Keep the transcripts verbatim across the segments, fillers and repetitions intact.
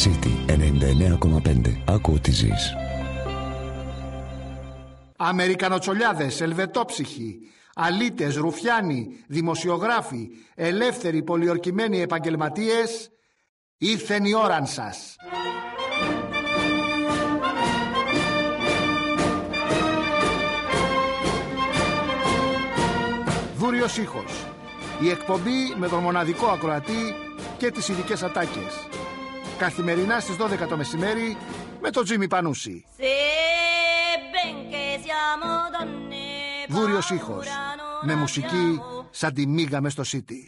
City ενενήντα εννέα κόμμα πέντε. Άκου ό,τι ζεις. Αμερικανοτσολιάδες, ελβετόψυχοι, αλήτες, ρουφιάνοι, δημοσιογράφοι, ελεύθεροι, πολιορκημένοι επαγγελματίες, ήρθεν η ώραν σας. Δούριος ήχος. Η εκπομπή με τον μοναδικό ακροατή και τις ειδικές ατάκες. Καθημερινά στις δώδεκα το μεσημέρι με τον Τζίμι Πανούση. Δούριος ήχος. Με μουσική σαν τη μίγα μες στο City.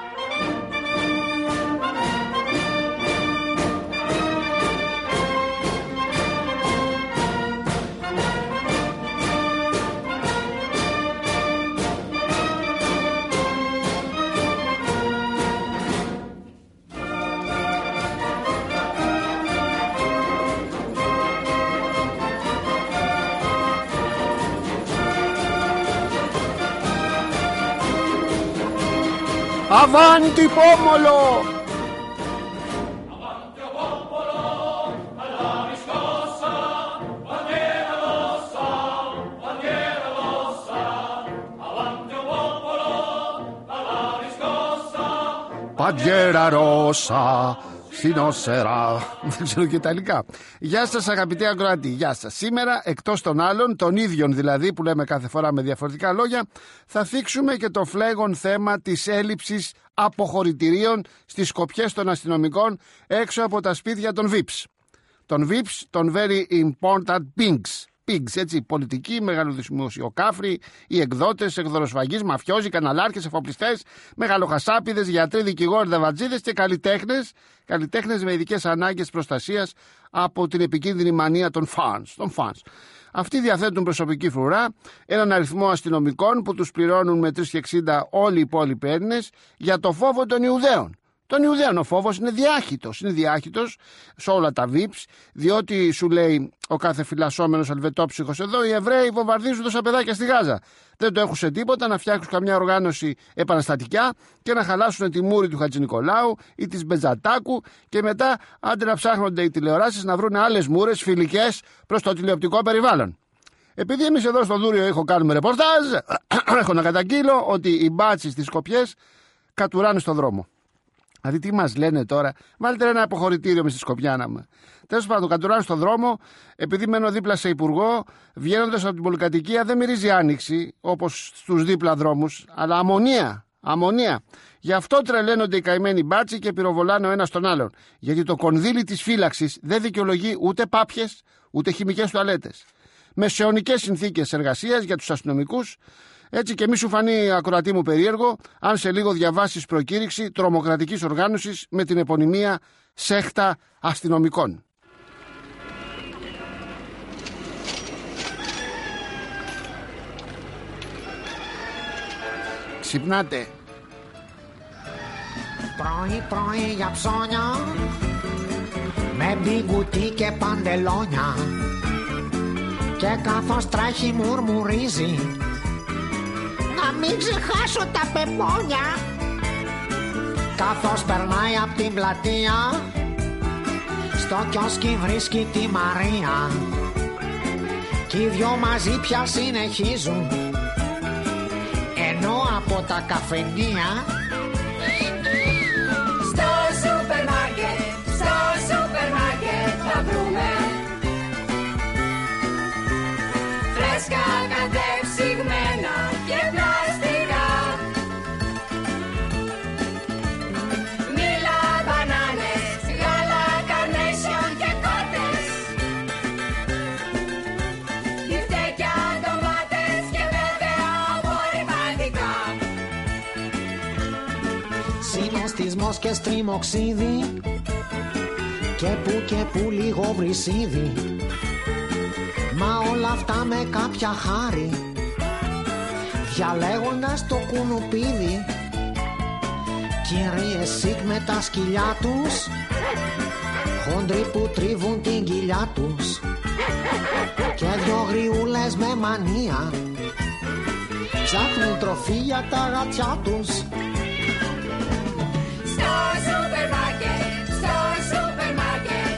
Avanti pomolo! Avanti popolo, alla riscossa, bandiera rossa, bandiera rossa. Avanti popolo, alla riscossa. Bandiera rossa, συνόσερα. Δεν ξέρω και ιταλικά. Γεια σας αγαπητοί ακροατοί, γεια σας. Σήμερα εκτός των άλλων, των ίδιων δηλαδή που λέμε κάθε φορά με διαφορετικά λόγια, θα θίξουμε και το φλέγον θέμα της έλλειψης αποχωρητηρίων στις σκοπιές των αστυνομικών έξω από τα σπίτια των βι άι πι. Των βι άι πι, των Very Important Pigs. Pigs, έτσι, πολιτικοί, μεγαλοδημοσιοκάφροι, οι εκδότες, εκδοροσφαγείς, μαφιόζοι, καναλάρχες, εφοπλιστές, μεγαλοχασάπιδες, γιατροί, δικηγόροι, δαβατζίδες και καλλιτέχνες, καλλιτέχνες με ειδικές ανάγκες προστασίας από την επικίνδυνη μανία των fans, των fans. Αυτοί διαθέτουν προσωπική φρουρά, έναν αριθμό αστυνομικών που τους πληρώνουν με τρεις και εξήντα όλοι οι υπόλοιποι Έλληνες για το φόβο των Ιουδαίων. Τον Ιουδαίων ο φόβος είναι διάχυτος, είναι διάχυτος σε όλα τα βι άι πι, διότι σου λέει ο κάθε φυλασσόμενος ελβετόψυχος εδώ, οι Εβραίοι βομβαρδίζουν τόσα παιδάκια στη Γάζα. Δεν το έχουν σε τίποτα να φτιάξουν καμιά οργάνωση επαναστατικά και να χαλάσουν τη μούρη του Χατζηνικολάου ή της Μπετζατάκου και μετά άντε να ψάχνονται οι τηλεοράσεις να βρουν άλλες μούρες φιλικές προς το τηλεοπτικό περιβάλλον. Επειδή εμείς εδώ στο Δούριο ήχο κάνουμε ρεπορτάζ, έχω να καταγγείλω ότι οι μπάτσοι στις Σκοπιές κατουράνε στον δρόμο. Δηλαδή τι μας λένε τώρα, βάλτε ένα αποχωρητήριο με στη Σκοπιά να με. Τέλος πάντων, κατουράνε στον δρόμο, επειδή μένω δίπλα σε υπουργό, βγαίνοντας από την πολυκατοικία δεν μυρίζει άνοιξη όπως στους δίπλα δρόμους, αλλά αμμονία. Αμμονία. Γι' αυτό τρελαίνονται οι καημένοι μπάτσοι και πυροβολάνε ο ένας τον άλλον. Γιατί το κονδύλι της φύλαξης δεν δικαιολογεί ούτε πάπιες, ούτε χημικές τουαλέτες. Μεσαιωνικές συνθήκες εργασίας για τους αστυνομικούς. Έτσι και μη σου φανεί ακροατή μου περίεργο αν σε λίγο διαβάσεις προκήρυξη τρομοκρατικής οργάνωσης με την επωνυμία Σέχτα Αστυνομικών. Ξυπνάτε. Πρωί πρωί για ψώνια με μπιγκουτί και παντελόνια και καθώς τρέχει μουρμουρίζει να μην ξεχάσω τα πεπόνια. Καθώς περνάει απ' την πλατεία στο κιόσκι βρίσκει τη Μαρία κι οι δυο μαζί πια συνεχίζουν ενώ από τα καφενεία στο σούπερ μάρκετ, στο σούπερ μάρκετ θα βρούμε φρέσκα κατεψυγμένα και πλαστικά, μήλα, μπανάνες, γάλα, καρνέσιον και κότες, μπιφτέκια, ντομάτες και βέβαια απορριπαντικά. συναισθισμός και στριμοξίδι και που και που λίγο βρυσίδι, μα όλα αυτά με κάποια χάρη διαλέγοντας το κουνουπίδι. Κυρίες σικ με τα σκυλιά τους, χόντροι που τρίβουν την κοιλιά τους και δυο γριούλες με μανία ψάχνουν τροφή για τα γατιά τους. Στο σούπερ μάρκετ, στο σούπερ μάρκετ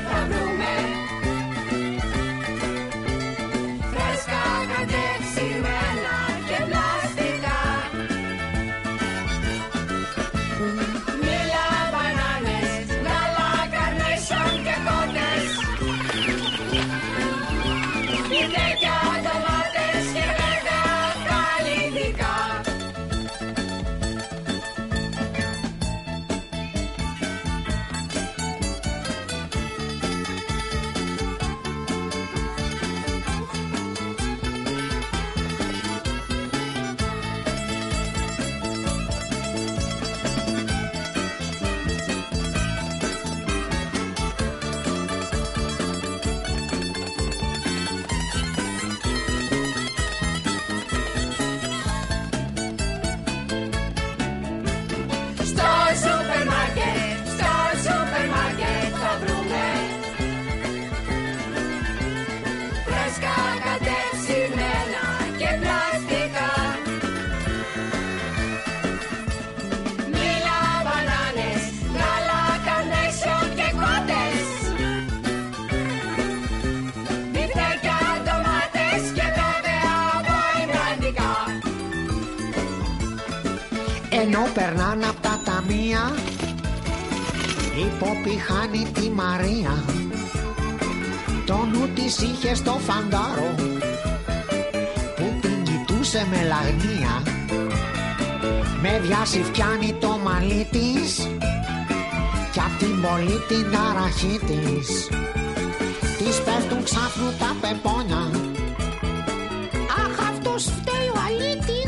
Ενώ περνάνε απ' τα ταμεία η Πόπη χάνει τη Μαρία. Το νου της είχε στο φαντάρο που την κοιτούσε με λαγνία. Με βιάσει φτιάνει το μαλλί της κι απ' την πολύ την ταραχή της. Της πέφτουν ξάφνου τα πεπόνια. Αχ, αυτός φταίει ο αλήτης.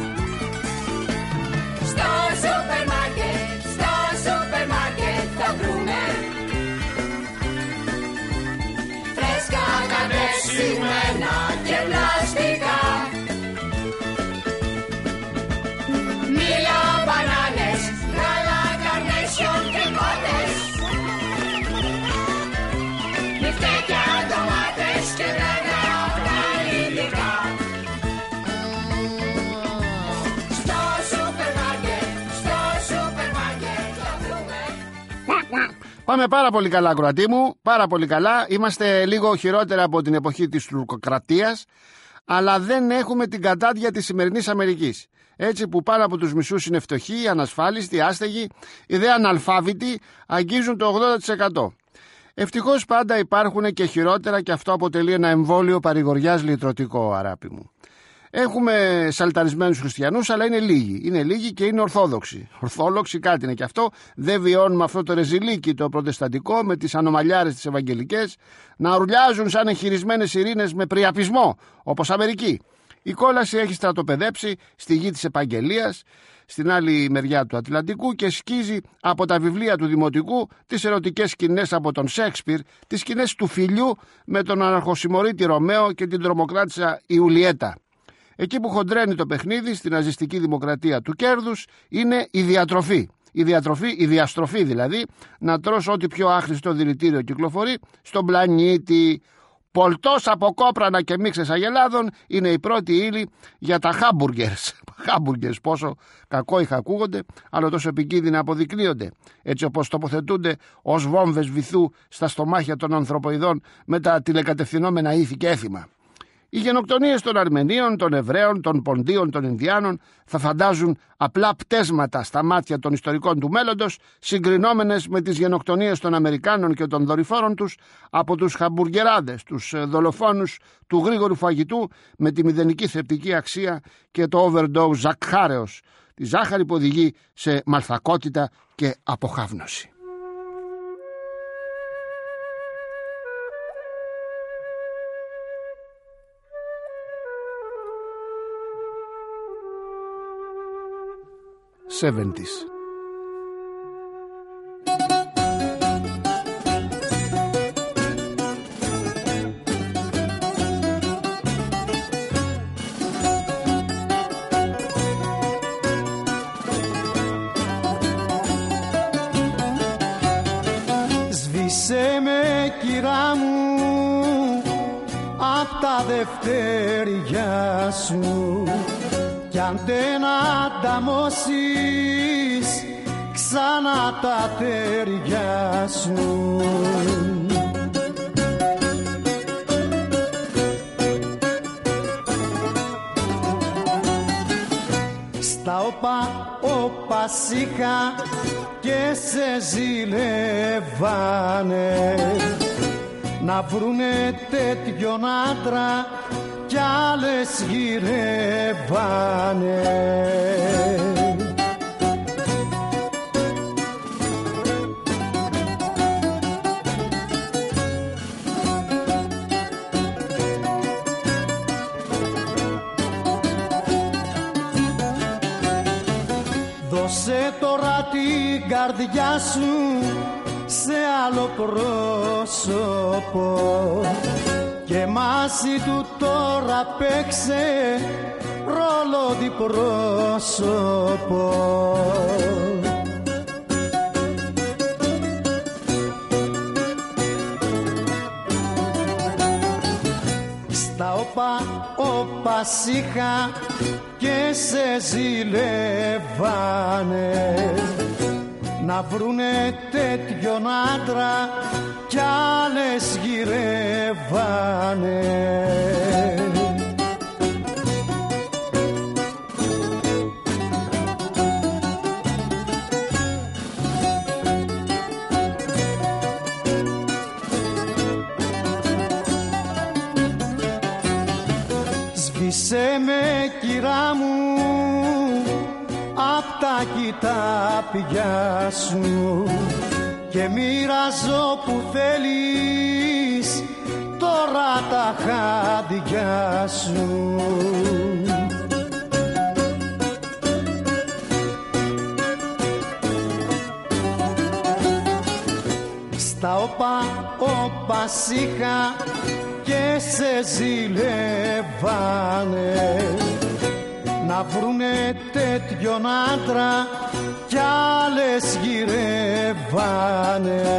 Στο σούπερ μάρκετ, στο σούπερ μάρκετ θα βρούμε φρέσκα κατεψυγμένα και πλαστικά. Μήλα, μπανάνες, γάλα, καρνέσιον και κότες, μπιφτέκια, ντομάτες και βέβαια τα υλικά. Στο σούπερ μάρκετ, στο σούπερ μάρκετ θα βρούμε. Πάμε πάρα πολύ καλά, ακροατή μου. Πάρα πολύ καλά. Είμαστε λίγο χειρότερα από την εποχή της τουρκοκρατίας, αλλά δεν έχουμε την κατάδια της σημερινής Αμερικής. Έτσι που πάνω από τους μισούς είναι φτωχοί, ανασφάλιστοι, άστεγοι, οι δε αναλφάβητοι αγγίζουν το ογδόντα τοις εκατό. Ευτυχώς πάντα υπάρχουν και χειρότερα και αυτό αποτελεί ένα εμβόλιο παρηγοριάς λυτρωτικό, αράπη μου. Έχουμε σαλταρισμένους χριστιανούς, αλλά είναι λίγοι. Είναι λίγοι και είναι ορθόδοξοι. Ορθόδοξοι κάτι είναι και αυτό. Δεν βιώνουμε αυτό το ρεζιλίκι το προτεσταντικό με τις ανομαλιάρες τις ευαγγελικές να ρουλιάζουν σαν εγχειρισμένες ειρήνες με πριαπισμό, όπως Αμερική. Η κόλαση έχει στρατοπεδέψει στη γη της επαγγελίας, στην άλλη μεριά του Ατλαντικού, και σκίζει από τα βιβλία του Δημοτικού τις ερωτικές σκηνές από τον Σέξπιρ, τις σκηνές του φιλιού με τον αναρχοσημωρίτη Ρωμαίο και την τρομοκράτησα Ιουλιέτα. Εκεί που χοντρένει το παιχνίδι στην ναζιστική δημοκρατία του κέρδους είναι η διατροφή. Η διατροφή, η διαστροφή δηλαδή, να τρως ό,τι πιο άχρηστο δηλητήριο κυκλοφορεί στον πλανήτη. Πολτός από κόπρανα και μίξες αγελάδων είναι η πρώτη ύλη για τα χάμπουργκερς. Χάμπουργκερς, πόσο κακόηχα ακούγονται, αλλά τόσο επικίνδυνα αποδεικνύονται. Έτσι όπως τοποθετούνται ως βόμβες βυθού στα στομάχια των ανθρωποειδών με τα τηλεκατευθυνόμενα ήθη και έθιμα. Οι γενοκτονίες των Αρμενίων, των Εβραίων, των Ποντίων, των Ινδιάνων θα φαντάζουν απλά πτέσματα στα μάτια των ιστορικών του μέλλοντος, συγκρινόμενες με τις γενοκτονίες των Αμερικάνων και των δορυφόρων τους από τους χαμπουργεράδες, τους δολοφόνους του γρήγορου φαγητού με τη μηδενική θρεπτική αξία και το overdose ζακχάρεως, τη ζάχαρη που οδηγεί σε μαλθακότητα και αποχάβνωση. seventies. Σβήσε με κυρά μου απ' τα δευτέρια σου κι αν δεν ανταμώσεις ξανά τα τέρια σου. Στα όπα όπα σίχα και σε ζηλεύανε να βρουνε τέτοιον άντρα κι άλλες γυρεύανε. Δώσε τώρα την καρδιά σου σε άλλο πρόσωπο και μαζί του τώρα παίξε ρόλο διπρόσωπο. Στα όπα όπα σίχα και σε ζηλεύανε να βρουνε τέτοιον άντρα κι άλλες γυρεύανε. Είσαι με κυρά μου απ' τα κοιτάπια σου και μοιράζω που θέλεις τώρα τα χάδια σου. Στα όπα όπα σίχα και σε ζηλεύανε να βρουνε τέτοιον άντρα κι άλλες γυρεύανε.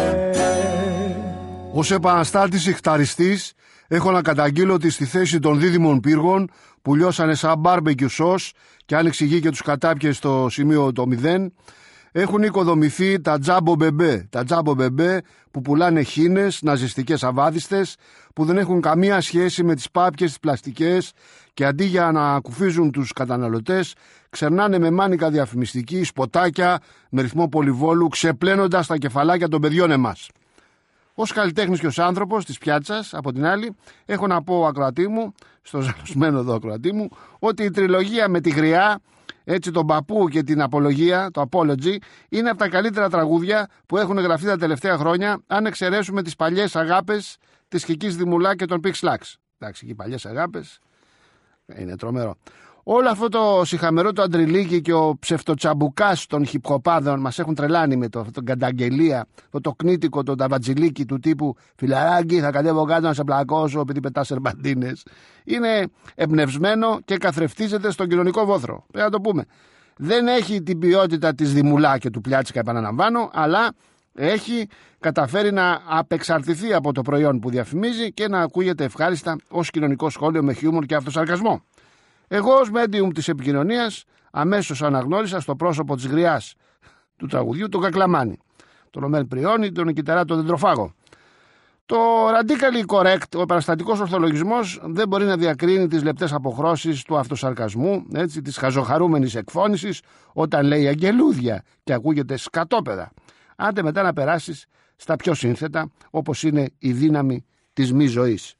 Ως επαναστάτης ιχταριστής έχω να καταγγείλω ότι στη θέση των δίδυμων πύργων που λιώσανε σαν μπάρμπεκιου σος και άνοιξε γη και τους κατάπιε στο σημείο το μηδέν, έχουν οικοδομηθεί τα τζάμπο μπεμπέ. Τα τζάμπο μπεμπέ που πουλάνε χήνες, ναζιστικές αβάδιστες, που δεν έχουν καμία σχέση με τις πάπιες, τις πλαστικές και αντί για να κουφίζουν τους καταναλωτές, ξερνάνε με μάνικα διαφημιστική, σποτάκια, με ρυθμό πολυβόλου, ξεπλένοντας τα κεφαλάκια των παιδιών εμάς. Ως καλλιτέχνης και ως άνθρωπος της πιάτσας, από την άλλη, έχω να πω ακροατή μου, στο ζαλωσμένο εδώ ακροατή μου, ότι η τριλογία με τη γριά, έτσι τον παππού και την απολογία, το Apology, είναι από τα καλύτερα τραγούδια που έχουν γραφτεί τα τελευταία χρόνια, αν εξαιρέσουμε τις παλιές αγάπες της Κικής Δημουλά και των Pix Slacks. Εντάξει, και οι παλιές αγάπες είναι τρομερό. Όλο αυτό το σιχαμερό το αντριλίκι και ο ψευτοτσαμπουκάς των χιπχοπάδων μας έχουν τρελάνει με το, τον κανταγγελία, το, το κνίτικο, το ταβατζιλίκι του τύπου φιλαράκι, θα κατέβω κάτω να σε πλακώσω επειδή πετάς σερμπαντίνες. Είναι εμπνευσμένο και καθρεφτίζεται στον κοινωνικό βόθρο. Πρέπει να το πούμε. Δεν έχει την ποιότητα της Δημουλά και του Πλιάτσικα, επαναλαμβάνω, αλλά έχει καταφέρει να απεξαρτηθεί από το προϊόν που διαφημίζει και να ακούγεται ευχάριστα ως κοινωνικό σχόλιο με χιούμορ και αυτοσαρκασμό. Εγώ ως medium της επικοινωνίας αμέσως αναγνώρισα στο πρόσωπο της γριάς του τραγουδιού τον Κακλαμάνη, τον Ομέλ Πριώνη, τον Νικητερά τον Δεντροφάγο. Το radically correct, ο επαναστατικός ορθολογισμός δεν μπορεί να διακρίνει τις λεπτές αποχρώσεις του αυτοσαρκασμού, έτσι, της χαζοχαρούμενης εκφώνησης όταν λέει αγγελούδια και ακούγεται σκατόπεδα. Άντε μετά να περάσεις στα πιο σύνθετα, όπως είναι η δύναμη της μη ζωής.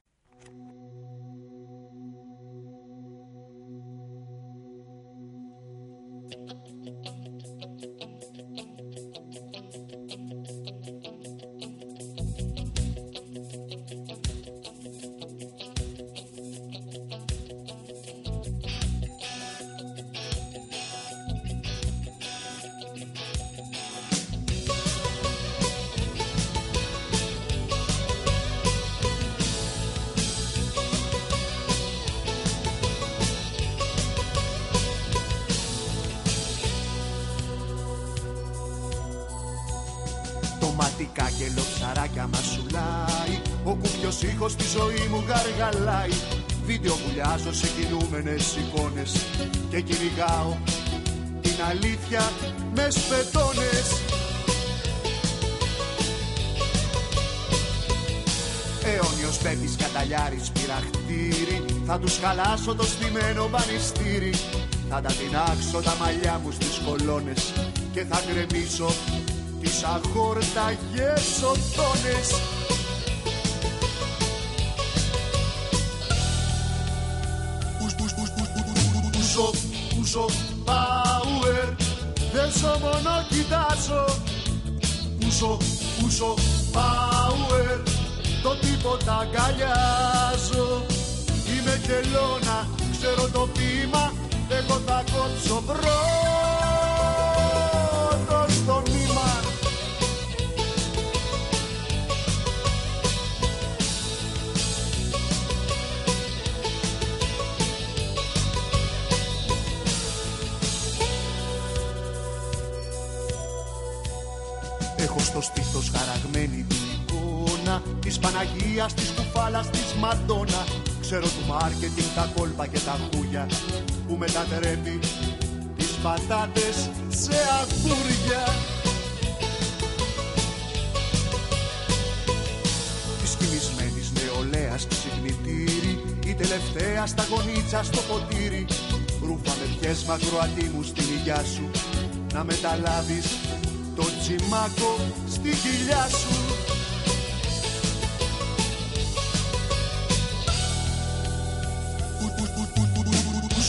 Ματικά και λοψαράκια μασουλάει, ο κουπιος ήχος στη ζωή μου γαργαλάει. Βίντεο βουλιάζω σε κινούμενες εικόνες και κυνηγάω την αλήθεια με σπετώνες. Αιώνιος πέπης καταλιάρης πειραχτήρι, θα τους χαλάσω το στημένο μπανιστήρι. Θα τα τεινάξω τα μαλλιά μου στις κολόνες και θα γκρεμίσω τις αχόρταγες οθόνες. Πούσο, πούσο, power, δεν ζω μόνο κοιτάζω. Πούσο, πούσο, power, το τίποτα αγκαλιάζω. Είμαι τελώνα, ξέρω το ποίημα, εγώ θα κόψω πρώτο στο νήμα. Έχω στο στήθος χαραγμένη την εικόνα της Παναγίας, της κουφάλας, της Μαντόνα. Ξέρω του μάρκετινγκ τα κόλπα και τα χούγια που μετατρέπει τις πατάτες σε αγγούρια. Της κοιμισμένης νεολαίας ξυπνητήρι, η τελευταία στα γονίτσα στο ποτήρι. Ρούφα με πιες μακροατή μου στην υγειά σου, να μεταλάβεις το τσιμάκο στη κοιλιά σου.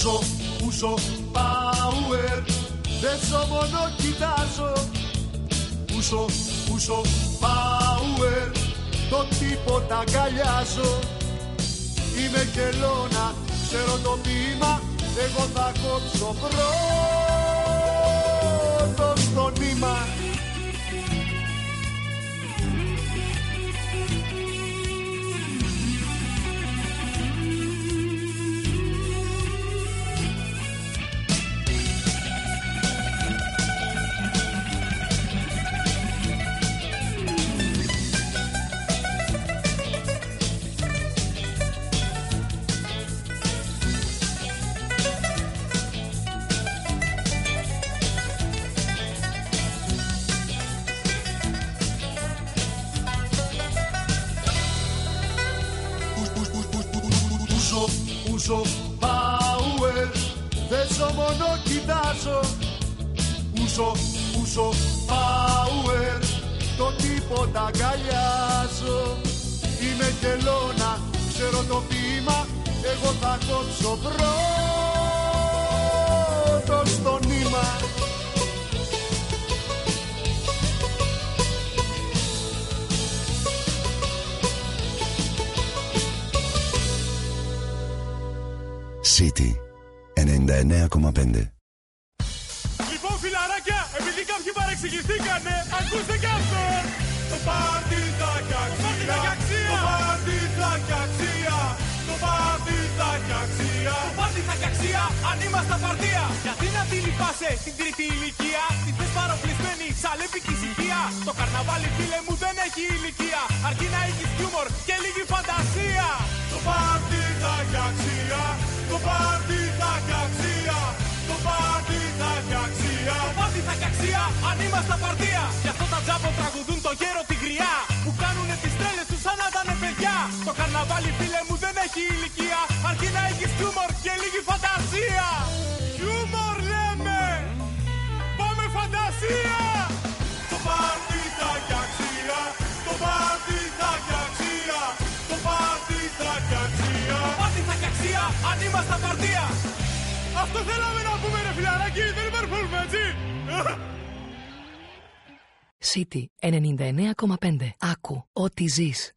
Ούσο, ούσο, power. Παίζω μόνο κοιτάζω. Ούσο, ούσο, power. Το τίποτα αγκαλιάζω. Είμαι χελώνα, ξέρω το ποίημα. Εγώ θα κόψω πρώτο στο νήμα. Ούσο, power, παίζω μόνο κοιτάζω. Ούσο, ούσο, power, το τίποτα αγκαλιάζω. Είμαι χελώνα, ξέρω το ποίημα. Εγώ θα κόψω πρώτο στο νήμα. City ενενήντα εννέα κόμμα πέντε. Λοιπόν φιλαράκια, επειδή κάποιοι παρεξηγηθήκανε, ακούστε κι αυτό. Το πάρτι θα έχει αξία. Το πάρτι θα έχει αξία. Το πάρτι θα έχει αξία. Το πάρτι θα έχει αξία αν είμαστε απαρτία. Γιατί να τη λυπάσαι την τρίτη ηλικία. Τη θες παροπλισμένη σαν λέπικη ησυχία. Το καρναβάλι φίλε μου δεν έχει ηλικία. Αρκεί να έχεις χιούμορ και λίγη φαντασία. Το πάρτι θα έχει αξία. Το πάρτι θα έχει αξία. Το πάρτι θα έχει αξία. Το πάρτι θα έχει αξία αν είμαστε απαρτία. Γι' αυτό τα τζάμπο τραγουδούν το γέρο τη γριά. Που κάνουνε τις τρέλες τους σαν να ήτανε παιδιά. Το καρναβάλι φίλε μου δεν έχει ηλικία. Αρκεί να έχεις χιούμορ και λίγη φαντασία. Χιούμορ λέμε. Πάμε φαντασία. Το πάρτι θα έχει αξία. Το πάρτι θα έχει αξία. Το πάρτι θα έχει αξία. Το πάρτι θα έχει αξία αν είμαστε απαρτία. Αυτό θέλαμε να πούμε ρε φιλαράκι. Δεν υπερβολούμε έτσι. City ενενήντα εννέα κόμμα πέντε. Άκου ό,τι ζεις.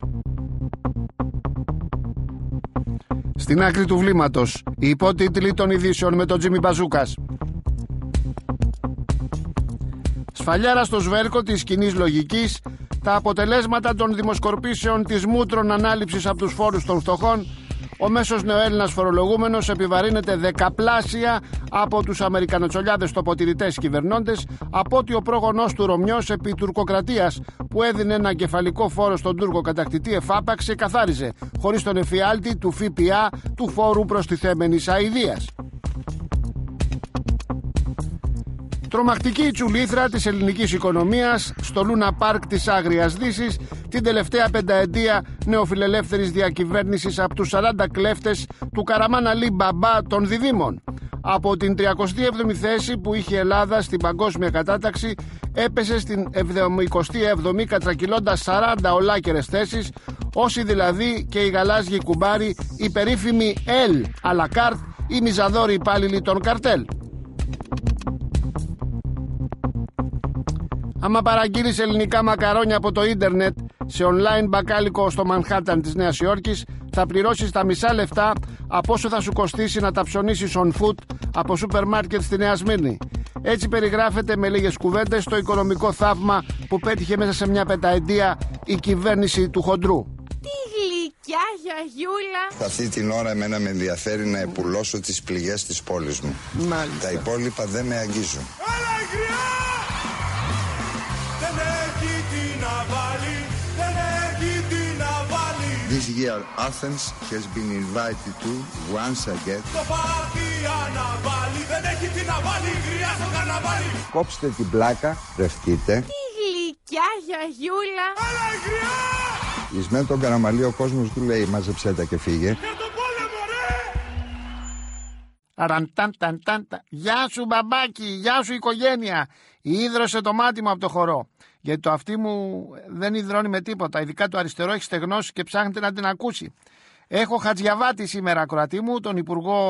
Στην άκρη του βλήματος, οι υπότιτλοι των ειδήσεων με τον Τζίμι Μπαζούκας. Σφαλιάρα στο σβέρκο της κοινής λογικής, τα αποτελέσματα των δημοσκορπήσεων της μούτρων ανάληψης από τους φόρους των φτωχών, ο μέσος νεοέλληνας φορολογούμενος επιβαρύνεται δεκαπλάσια από τους Αμερικανοτσολιάδες τοποτηρητές κυβερνώντες από ότι ο πρόγονός του Ρωμιός επί τουρκοκρατίας που έδινε ένα κεφαλικό φόρο στον Τούρκο κατακτητή εφάπαξ και καθάριζε χωρίς τον εφιάλτη του ΦΠΑ του φόρου προστιθέμενης αηδίας. Τρομακτική τσουλήθρα της ελληνικής οικονομίας στο Λούνα Πάρκ της Άγριας Δύσης την τελευταία πενταετία νεοφιλελεύθερης διακυβέρνησης από τους σαράντα κλέφτες του Καραμάν Αλή Μπαμπά των Διδήμων. Από την τριακοστή έβδομη θέση που είχε η Ελλάδα στην παγκόσμια κατάταξη έπεσε στην εβδομηκοστή έβδομη κατρακυλώντας σαράντα ολάκερες θέσεις, όσοι δηλαδή και οι γαλάζιοι κουμπάροι, οι περίφημοι L à la carte, οι μιζαδόροι υπάλληλοι των καρτέλ. Άμα παραγγείλεις ελληνικά μακαρόνια από το ίντερνετ σε online μπακάλικο στο Μανχάταν της Νέας Υόρκης, θα πληρώσεις τα μισά λεφτά από όσο θα σου κοστίσει να τα ψωνίσεις on foot από σούπερ μάρκετ στη Νέα Σμύρνη. Έτσι περιγράφεται με λίγες κουβέντες το οικονομικό θαύμα που πέτυχε μέσα σε μια πενταετία η κυβέρνηση του χοντρού. Τι γλυκιά γιαγιούλα. Αυτή την ώρα εμένα με ενδιαφέρει να επουλώσω τις πληγές της πόλης μου. Μάλιστα. Τα υπόλοιπα δεν με αγγίζουν. Δεν έχει τι να βάλει, δεν έχει τι να βάλει. This year Athens has been invited to once again. Το πάρτι αναβάλει, δεν έχει τι να βάλει, γριά στο καρναβάλι. Κόψτε την πλάκα, ρευτείτε. Τι γλυκιά γιαγιούλα. Έλα γριά! Εις με τον Καραμαλή ο κόσμος του λέει μάζεψέ τα και φύγε. Για τον πόλεμο ρε! Αρανταντανταντα. Γεια σου μπαμπάκι, γεια σου οικογένεια. Ίδρωσε το μάτι μου από το χορό. Γιατί το αυτί μου δεν υδρώνει με τίποτα. Ειδικά το αριστερό έχει στεγνώσει και ψάχνετε να την ακούσει. Έχω Χατζιαβάτη σήμερα ακροατή μου, τον Υπουργό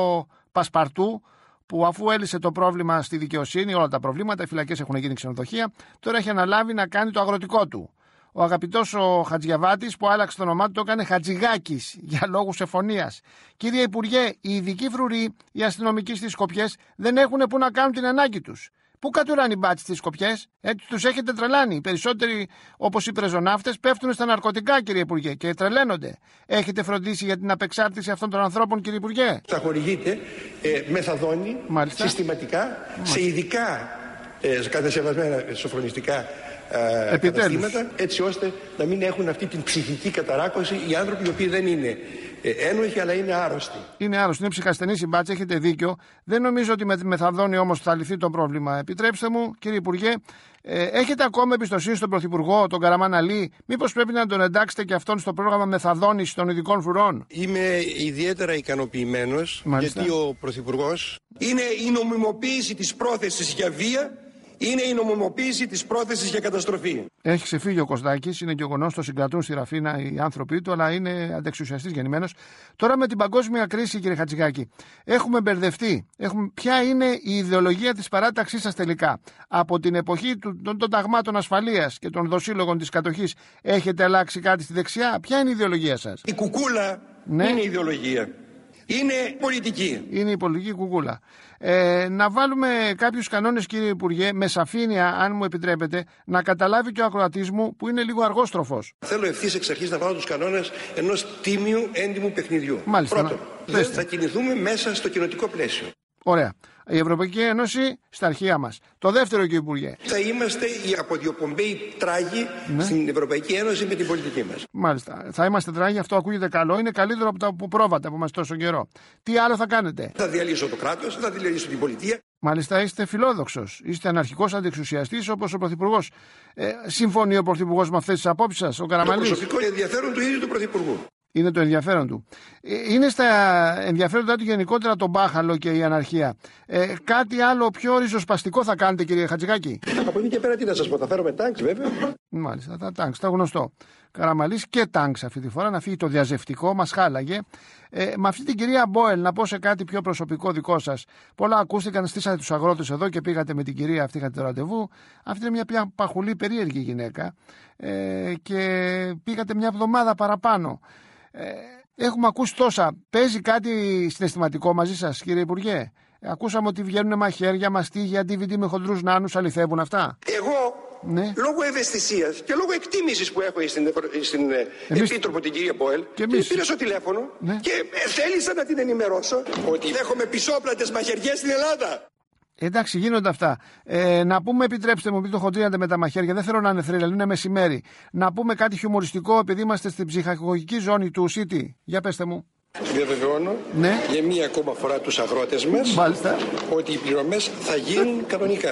Πασπαρτού, που αφού έλυσε το πρόβλημα στη δικαιοσύνη, όλα τα προβλήματα, οι φυλακές έχουν γίνει ξενοδοχεία, τώρα έχει αναλάβει να κάνει το αγροτικό του. Ο αγαπητός ο Χατζιαβάτης, που άλλαξε το όνομά του, το έκανε Χατζηγάκης για λόγους εφωνίας. Κύριε Υπουργέ, οι ειδικοί φρουροί, οι αστυνομικοί στις Σκοπιές δεν έχουν που να κάνουν την ανάγκη τους. Πού κατουράνε οι μπάτσοι στις Σκοπιές, έτσι τους έχετε τρελάνει. Οι περισσότεροι, όπως οι πρεζοναύτες, πέφτουν στα ναρκωτικά, κύριε Υπουργέ, και τρελαίνονται. Έχετε φροντίσει για την απεξάρτηση αυτών των ανθρώπων, κύριε Υπουργέ? Θα χορηγείται ε, μεθαδόνη Μάλιστα. συστηματικά Μάλιστα. σε ειδικά ε, κατασκευασμένα σοφρονιστικά ε, καταστήματα, έτσι ώστε να μην έχουν αυτή την ψυχική καταράκωση οι άνθρωποι οι οποίοι δεν είναι ε, ένοχοι αλλά είναι άρρωστοι. Είναι άρρωστοι, είναι ψυχασθενείς οι μπάτσοι, έχετε δίκιο. Δεν νομίζω ότι με τη μεθαδόνη όμως θα λυθεί το πρόβλημα. Επιτρέψτε μου, κύριε Υπουργέ, ε, έχετε ακόμα εμπιστοσύνη στον Πρωθυπουργό, τον Καραμάν Αλή? Μήπως πρέπει να τον εντάξετε και αυτόν στο πρόγραμμα μεθαδόνης των ειδικών φρουρών? Είμαι ιδιαίτερα ικανοποιημένος, γιατί ο Πρωθυπουργός είναι η νομιμοποίηση της πρόθεσης για βία. Είναι η νομιμοποίηση της πρόθεσης για καταστροφή. Έχει ξεφύγει ο Κωστάκης, είναι γεγονός, το συγκρατούν στη Ραφίνα οι άνθρωποι του, αλλά είναι αντεξουσιαστής γεννημένος. Τώρα με την παγκόσμια κρίση, κύριε Χατζηγάκη, έχουμε μπερδευτεί. Έχουμε... Ποια είναι η ιδεολογία της παράταξής σας τελικά? Από την εποχή του, των, των ταγμάτων ασφαλείας και των δοσύλλογων της κατοχής, έχετε αλλάξει κάτι στη δεξιά? Ποια είναι η ιδεολογία σας? Η κουκούλα ναι. είναι η ιδεολογία. Είναι πολιτική. Είναι η πολιτική κουκούλα. Ε, να βάλουμε κάποιους κανόνες, κύριε Υπουργέ, με σαφήνεια, αν μου επιτρέπετε, να καταλάβει και ο ακροατής μου που είναι λίγο αργόστροφος. Θέλω ευθύς εξ αρχής να βάλω τους κανόνες ενός τίμιου έντιμου παιχνιδιού. Μάλιστα. Πρώτον, δεν θα κινηθούμε μέσα στο κοινοτικό πλαίσιο. Ωραία. Η Ευρωπαϊκή Ένωση στα αρχεία μας. Το δεύτερο, κύριε Υπουργέ. Θα είμαστε οι αποδιοπομπαίοι τράγοι ναι. στην Ευρωπαϊκή Ένωση με την πολιτική μας. Μάλιστα. Θα είμαστε τράγοι, αυτό ακούγεται καλό. Είναι καλύτερο από τα πρόβατα που είμαστε τόσο καιρό. Τι άλλο θα κάνετε? Θα διαλύσω το κράτος, θα διαλύσω την πολιτεία. Μάλιστα, είστε φιλόδοξος. Είστε αναρχικός αντιεξουσιαστής όπως ο Πρωθυπουργός. Ε, συμφωνεί ο Πρωθυπουργός με αυτές τις απόψεις σας, ο Καραμανλής? Το προσωπικό ενδιαφέρον του ίδιου του Πρωθυπουργού. Είναι το ενδιαφέρον του. Είναι στα ενδιαφέροντα του γενικότερα το μπάχαλο και η αναρχία. Ε, κάτι άλλο πιο ριζοσπαστικό θα κάνετε, κύριε Χατζηγάκη? Από εκεί και πέρα τι να σας πω, θα φέρουμε τάγκς βέβαια. Μάλιστα, τα τάγκς, τα γνωστό. Καραμανλής και τάγκς αυτή τη φορά, να φύγει το διαζευτικό, μας χάλαγε. Ε, με αυτή την κυρία Μπόελ, να πω σε κάτι πιο προσωπικό δικό σας. Πολλά ακούστηκαν, στήσατε τους αγρότες εδώ και πήγατε με την κυρία αυτή, είχατε το ραντεβού. Αυτή είναι μια πια παχουλή περίεργη γυναίκα. Ε, και πήγατε μια εβδομάδα παραπάνω. Ε, έχουμε ακούσει τόσα. Παίζει κάτι συναισθηματικό μαζί σας, κύριε Υπουργέ? Ε, ακούσαμε ότι βγαίνουν μαχαίρια, μαστίγια, ντι βι ντι με χοντρούς νάνους. Αληθεύουν αυτά? Εγώ, ναι. λόγω ευαισθησίας και λόγω εκτίμησης που έχω στην, στην Εμείς... Επίτροπο την κυρία Μπόελ, και εμείς... πήρα στο τηλέφωνο ναι. και θέλησα να την ενημερώσω ότι έχουμε πισόπλατες μαχαιριές στην Ελλάδα. Εντάξει, γίνονται αυτά. Ε, να πούμε, επιτρέψτε μου, επειδή το χοντρίνατε με τα μαχαίρια, δεν θέλω να είναι θρύλα, είναι μεσημέρι. Να πούμε κάτι χιουμοριστικό, επειδή είμαστε στην ψυχαγωγική ζώνη του City. Για πέστε μου. Διαβεβαιώνω ναι. για μία ακόμα φορά τους αγρότες μας Μάλιστα. ότι οι πληρωμές θα γίνουν κανονικά.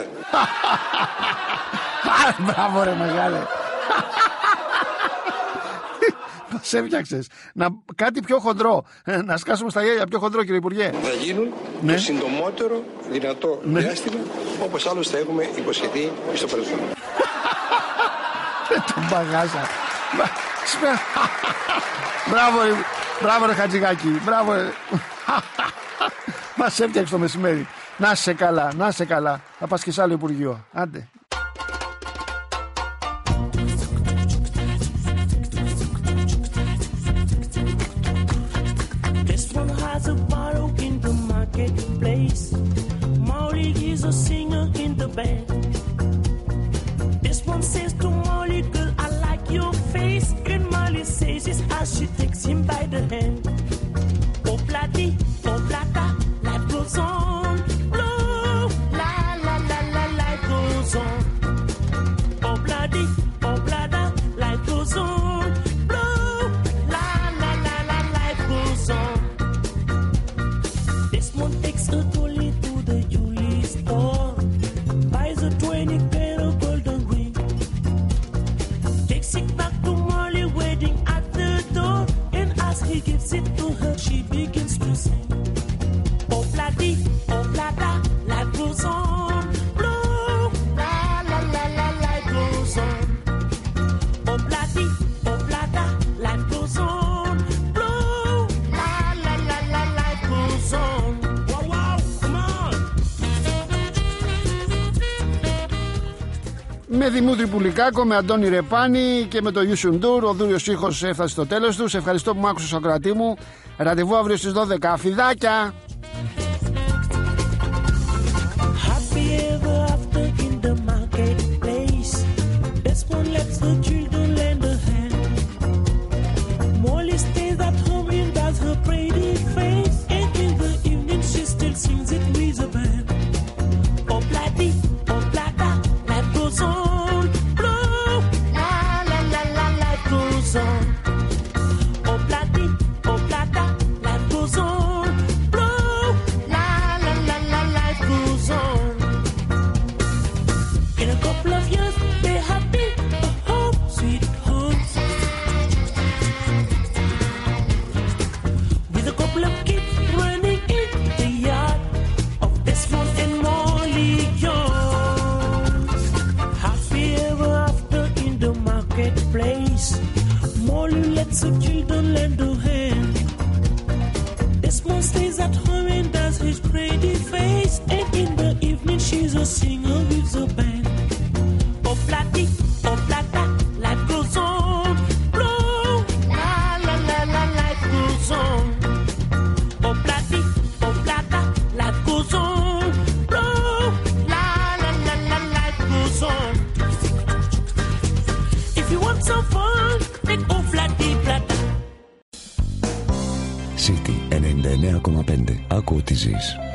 Μπράβο ρε μεγάλε. Μας έφτιαξες. Να, κάτι πιο χοντρό. Να σκάσουμε στα γέλια πιο χοντρό, κύριε Υπουργέ. Θα γίνουν ναι. το συντομότερο δυνατό ναι. διάστημα, όπως άλλως θα έχουμε υποσχεθεί στο παρελθόν. Δεν τον παγάσα. Μπράβο ρε, μπράβο ρε Χατζηγάκη. Μπράβο ρε. Μας έφτιαξε το μεσημέρι. Να σε καλά, να σε καλά. Θα πας και σε άλλο Υπουργείο. Άντε. A singer in the band. This one says to Molly, girl, I like your face. And Molly says it's as she takes him by the hand. Oh, bloody, oh, blata, life goes on. Blow, la, la, la, la, life goes on. με Δημήτρη Πουλικάκο, με Αντώνη Ρεπάνη και με το Ιουσουντούρ. Ο δούριος ήχος έφτασε στο τέλος του. Σε ευχαριστώ που μ' άκουσες, ακροατή μου. Ραντεβού αύριο στις δώδεκα. Φιδάκια! City ενενήντα εννέα κόμμα πέντε. Άκου ό,τι ζεις.